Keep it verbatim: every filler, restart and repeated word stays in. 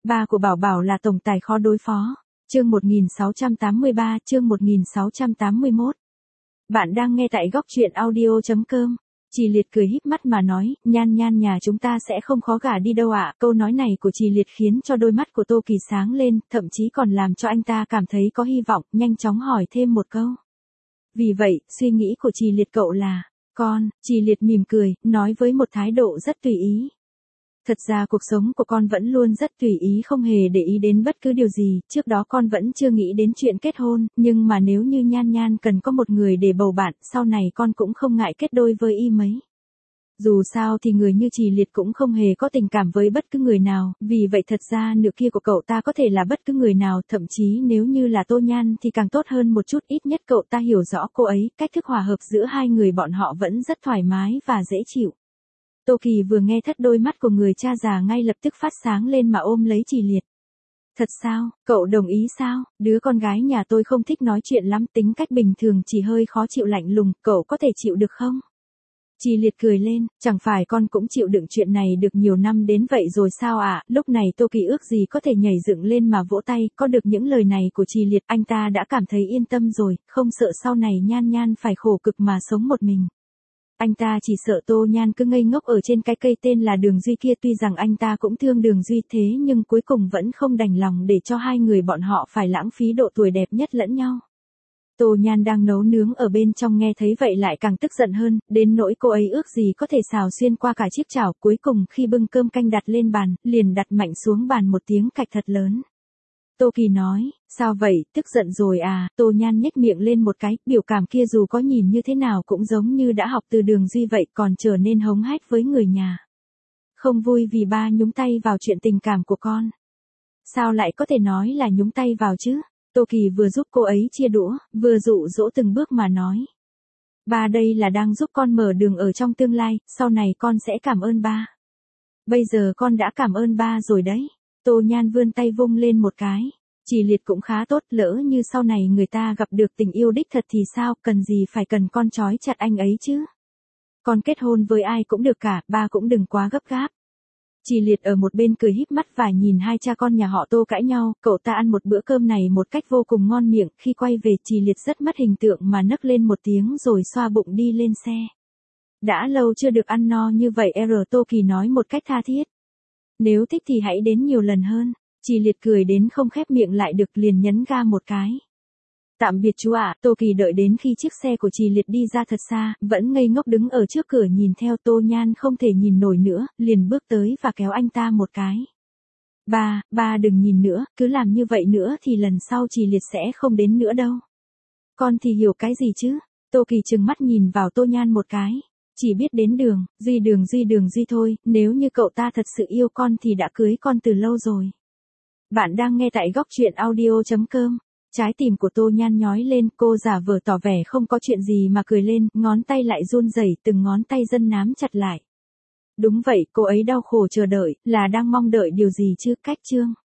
Ba của Bảo Bảo là tổng tài khó đối phó. Chương một nghìn sáu trăm tám mươi ba, chương một nghìn sáu trăm tám mươi mốt. Bạn đang nghe tại góc truyện audio chấm com. Trì Liệt cười híp mắt mà nói, Nhan Nhan nhà chúng ta sẽ không khó gả đi đâu ạ. Câu nói này của Trì Liệt khiến cho đôi mắt của Tô Kỳ sáng lên, thậm chí còn làm cho anh ta cảm thấy có hy vọng, nhanh chóng hỏi thêm một câu. Vì vậy, suy nghĩ của Trì Liệt cậu là, con, Trì Liệt mỉm cười, nói với một thái độ rất tùy ý. Thật ra cuộc sống của con vẫn luôn rất tùy ý, không hề để ý đến bất cứ điều gì, trước đó con vẫn chưa nghĩ đến chuyện kết hôn, nhưng mà nếu như Nhan Nhan cần có một người để bầu bạn, sau này con cũng không ngại kết đôi với y mấy. Dù sao thì người như Trì Liệt cũng không hề có tình cảm với bất cứ người nào, vì vậy thật ra nửa kia của cậu ta có thể là bất cứ người nào, thậm chí nếu như là Tô Nhan thì càng tốt hơn một chút, ít nhất cậu ta hiểu rõ cô ấy, cách thức hòa hợp giữa hai người bọn họ vẫn rất thoải mái và dễ chịu. Tô Kỳ vừa nghe thất, đôi mắt của người cha già ngay lập tức phát sáng lên mà ôm lấy Trì Liệt. Thật sao, cậu đồng ý sao? Đứa con gái nhà tôi không thích nói chuyện lắm, tính cách bình thường, chỉ hơi khó chịu lạnh lùng, cậu có thể chịu được không? Trì Liệt cười lên, chẳng phải con cũng chịu đựng chuyện này được nhiều năm đến vậy rồi sao ạ? À? Lúc này Tô Kỳ ước gì có thể nhảy dựng lên mà vỗ tay, có được những lời này của Trì Liệt, anh ta đã cảm thấy yên tâm rồi, không sợ sau này Nhan Nhan phải khổ cực mà sống một mình. Anh ta chỉ sợ Tô Nhan cứ ngây ngốc ở trên cái cây tên là Đường Duy kia, tuy rằng anh ta cũng thương Đường Duy thế nhưng cuối cùng vẫn không đành lòng để cho hai người bọn họ phải lãng phí độ tuổi đẹp nhất lẫn nhau. Tô Nhan đang nấu nướng ở bên trong nghe thấy vậy lại càng tức giận hơn, đến nỗi cô ấy ước gì có thể xào xuyên qua cả chiếc chảo, cuối cùng khi bưng cơm canh đặt lên bàn, liền đặt mạnh xuống bàn một tiếng cạch thật lớn. Tô Kỳ nói, sao vậy, tức giận rồi à? Tô Nhan nhếch miệng lên một cái, biểu cảm kia dù có nhìn như thế nào cũng giống như đã học từ Đường Duy vậy, còn trở nên hống hách với người nhà. Không vui vì ba nhúng tay vào chuyện tình cảm của con. Sao lại có thể nói là nhúng tay vào chứ? Tô Kỳ vừa giúp cô ấy chia đũa, vừa dụ dỗ từng bước mà nói. Ba đây là đang giúp con mở đường ở trong tương lai, sau này con sẽ cảm ơn ba. Bây giờ con đã cảm ơn ba rồi đấy. Tô Nhan vươn tay vung lên một cái. Trì Liệt cũng khá tốt, lỡ như sau này người ta gặp được tình yêu đích thật thì sao, cần gì phải cần con trói chặt anh ấy chứ. Con kết hôn với ai cũng được cả, ba cũng đừng quá gấp gáp. Trì Liệt ở một bên cười híp mắt và nhìn hai cha con nhà họ Tô cãi nhau, cậu ta ăn một bữa cơm này một cách vô cùng ngon miệng, khi quay về Trì Liệt rất mất hình tượng mà nấc lên một tiếng rồi xoa bụng đi lên xe. Đã lâu chưa được ăn no như vậy, R. Tô Kỳ nói một cách tha thiết. Nếu thích thì hãy đến nhiều lần hơn. Trì Liệt cười đến không khép miệng lại được, liền nhấn ga một cái. Tạm biệt chú ạ. Tô Kỳ đợi đến khi chiếc xe của Trì Liệt đi ra thật xa, vẫn ngây ngốc đứng ở trước cửa nhìn theo. Tô Nhan không thể nhìn nổi nữa, liền bước tới và kéo anh ta một cái. Ba, ba đừng nhìn nữa, cứ làm như vậy nữa thì lần sau Trì Liệt sẽ không đến nữa đâu. Con thì hiểu cái gì chứ? Tô Kỳ trừng mắt nhìn vào Tô Nhan một cái. Chỉ biết đến đường, Duy Đường Duy Đường Duy thôi, nếu như cậu ta thật sự yêu con thì đã cưới con từ lâu rồi. Bạn đang nghe tại góc truyện audio chấm com. Trái tim của Tô Nhan nhói lên, cô giả vờ tỏ vẻ không có chuyện gì mà cười lên, ngón tay lại run rẩy, từng ngón tay dân nám chặt lại. Đúng vậy, cô ấy đau khổ chờ đợi, là đang mong đợi điều gì chứ, cách chương.